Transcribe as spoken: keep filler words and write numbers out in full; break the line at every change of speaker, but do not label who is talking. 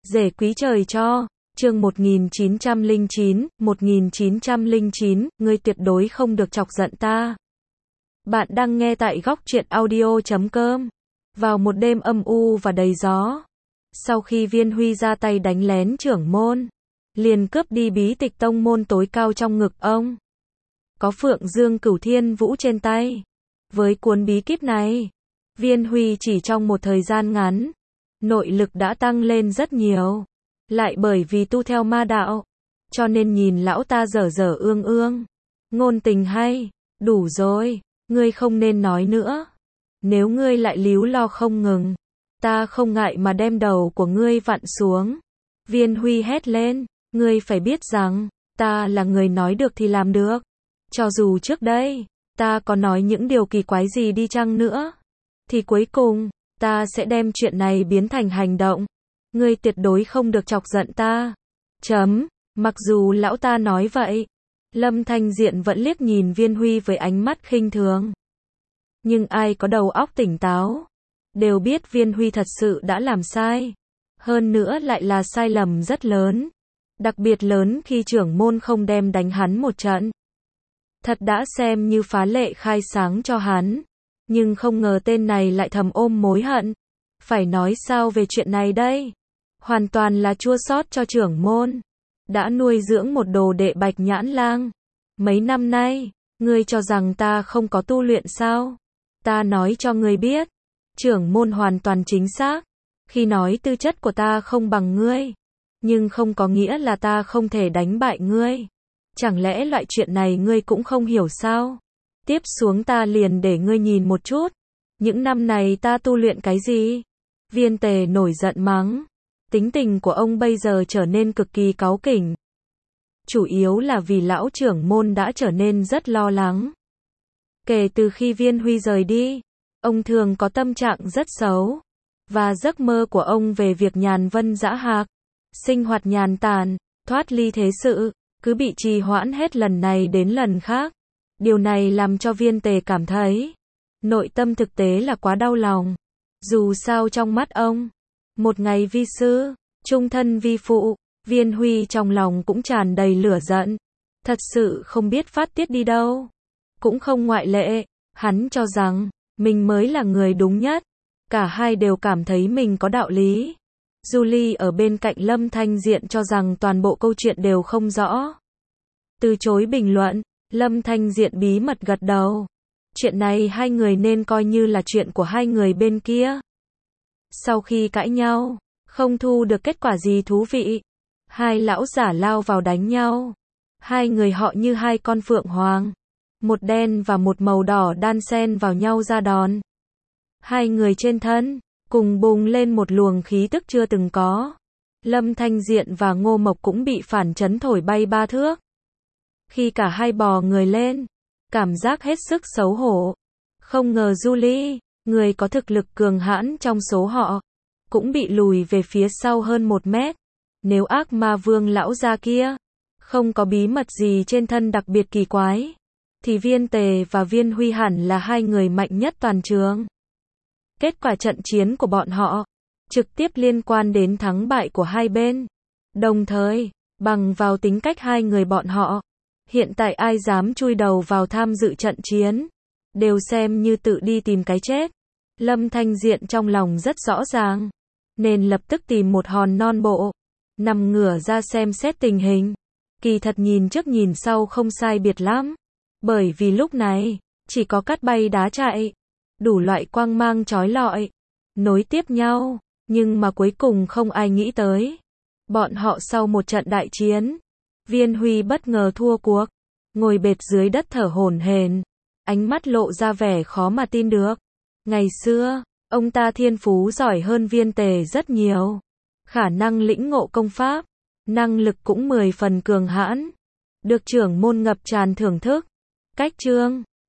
Rể quý trời cho, chương một nghìn chín trăm lẻ chín, một nghìn chín trăm lẻ chín, ngươi tuyệt đối không được chọc giận ta. Bạn đang nghe tại góc truyện audio chấm com. Vào một đêm âm u và đầy gió, sau khi Viên Huy ra tay đánh lén trưởng môn, liền cướp đi bí tịch tông môn tối cao trong ngực ông. Có Phượng Dương Cửu Thiên Vũ trên tay. Với cuốn bí kíp này, Viên Huy chỉ trong một thời gian ngắn, nội lực đã tăng lên rất nhiều. Lại bởi vì tu theo ma đạo, cho nên nhìn lão ta dở dở ương ương. Ngôn tình hay, đủ rồi, ngươi không nên nói nữa. Nếu ngươi lại líu lo không ngừng, ta không ngại mà đem đầu của ngươi vặn xuống. Viên Huy hét lên, ngươi phải biết rằng, ta là người nói được thì làm được. Cho dù trước đây, ta có nói những điều kỳ quái gì đi chăng nữa, thì cuối cùng, ta sẽ đem chuyện này biến thành hành động. Ngươi tuyệt đối không được chọc giận ta. Chấm, mặc dù lão ta nói vậy, Lâm Thanh Diện vẫn liếc nhìn Viên Huy với ánh mắt khinh thường. Nhưng ai có đầu óc tỉnh táo, đều biết Viên Huy thật sự đã làm sai. Hơn nữa lại là sai lầm rất lớn. Đặc biệt lớn khi trưởng môn không đem đánh hắn một trận. Thật đã xem như phá lệ khai sáng cho hắn. Nhưng không ngờ tên này lại thầm ôm mối hận. Phải nói sao về chuyện này đây? Hoàn toàn là chua xót cho trưởng môn. Đã nuôi dưỡng một đồ đệ Bạch Nhãn Lang. Mấy năm nay, ngươi cho rằng ta không có tu luyện sao? Ta nói cho ngươi biết. Trưởng môn hoàn toàn chính xác. Khi nói tư chất của ta không bằng ngươi. Nhưng không có nghĩa là ta không thể đánh bại ngươi. Chẳng lẽ loại chuyện này ngươi cũng không hiểu sao? Tiếp xuống ta liền để ngươi nhìn một chút. Những năm này ta tu luyện cái gì? Viên Tề nổi giận mắng. Tính tình của ông bây giờ trở nên cực kỳ cáu kỉnh. Chủ yếu là vì lão trưởng môn đã trở nên rất lo lắng. Kể từ khi Viên Huy rời đi, ông thường có tâm trạng rất xấu. Và giấc mơ của ông về việc nhàn vân dã hạc, sinh hoạt nhàn tản, thoát ly thế sự, cứ bị trì hoãn hết lần này đến lần khác. Điều này làm cho Viên Tề cảm thấy, nội tâm thực tế là quá đau lòng. Dù sao trong mắt ông, một ngày vi sư, chung thân vi phụ, Viên Huy trong lòng cũng tràn đầy lửa giận. Thật sự không biết phát tiết đi đâu. Cũng không ngoại lệ, hắn cho rằng, mình mới là người đúng nhất. Cả hai đều cảm thấy mình có đạo lý. Julie ở bên cạnh Lâm Thanh Diện cho rằng toàn bộ câu chuyện đều không rõ. Từ chối bình luận, Lâm Thanh Diện bí mật gật đầu. Chuyện này hai người nên coi như là chuyện của hai người bên kia. Sau khi cãi nhau, không thu được kết quả gì thú vị. Hai lão giả lao vào đánh nhau. Hai người họ như hai con phượng hoàng. Một đen và một màu đỏ đan xen vào nhau ra đòn. Hai người trên thân, cùng bùng lên một luồng khí tức chưa từng có. Lâm Thanh Diện và Ngô Mộc cũng bị phản chấn thổi bay ba thước. Khi cả hai bò người lên, cảm giác hết sức xấu hổ. Không ngờ Julie, người có thực lực cường hãn trong số họ, cũng bị lùi về phía sau hơn một mét. Nếu ác ma vương lão gia kia, không có bí mật gì trên thân đặc biệt kỳ quái, thì Viên Tề và Viên Huy hẳn là hai người mạnh nhất toàn trường. Kết quả trận chiến của bọn họ, trực tiếp liên quan đến thắng bại của hai bên. Đồng thời, bằng vào tính cách hai người bọn họ, hiện tại ai dám chui đầu vào tham dự trận chiến, đều xem như tự đi tìm cái chết. Lâm Thanh Diện trong lòng rất rõ ràng, nên lập tức tìm một hòn non bộ, nằm ngửa ra xem xét tình hình. Kỳ thật nhìn trước nhìn sau không sai biệt lắm, bởi vì lúc này, chỉ có cát bay đá chạy, đủ loại quang mang chói lọi, nối tiếp nhau, nhưng mà cuối cùng không ai nghĩ tới. Bọn họ sau một trận đại chiến, Viên Huy bất ngờ thua cuộc, ngồi bệt dưới đất thở hổn hển, ánh mắt lộ ra vẻ khó mà tin được. Ngày xưa, ông ta thiên phú giỏi hơn Viên Tề rất nhiều, khả năng lĩnh ngộ công pháp, năng lực cũng mười phần cường hãn, được trưởng môn ngập tràn thưởng thức. Cách chương